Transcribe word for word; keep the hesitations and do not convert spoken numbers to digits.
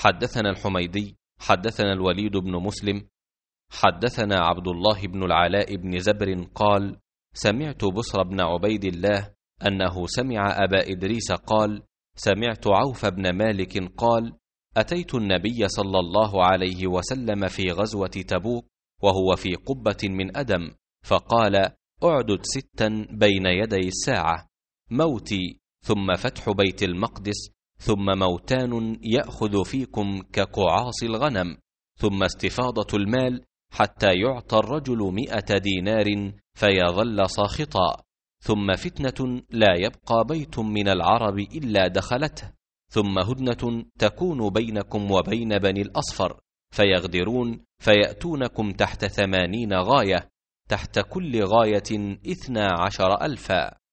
حدثنا الحميدي حدثنا الوليد بن مسلم حدثنا عبد الله بن العلاء بن زبر قال: سمعت بصر بن عبيد الله أنه سمع أبا إدريس قال: سمعت عوف بن مالك قال: أتيت النبي صلى الله عليه وسلم في غزوة تبوك وهو في قبة من أدم، فقال: أعدد ستا بين يدي الساعة: موتي، ثم فتح بيت المقدس، ثم موتان يأخذ فيكم كقعاص الغنم، ثم استفاضة المال حتى يعطى الرجل مئة دينار فيظل ساخطا، ثم فتنة لا يبقى بيت من العرب إلا دخلته، ثم هدنة تكون بينكم وبين بني الأصفر فيغدرون فيأتونكم تحت ثمانين غاية، تحت كل غاية اثنا عشر ألفا.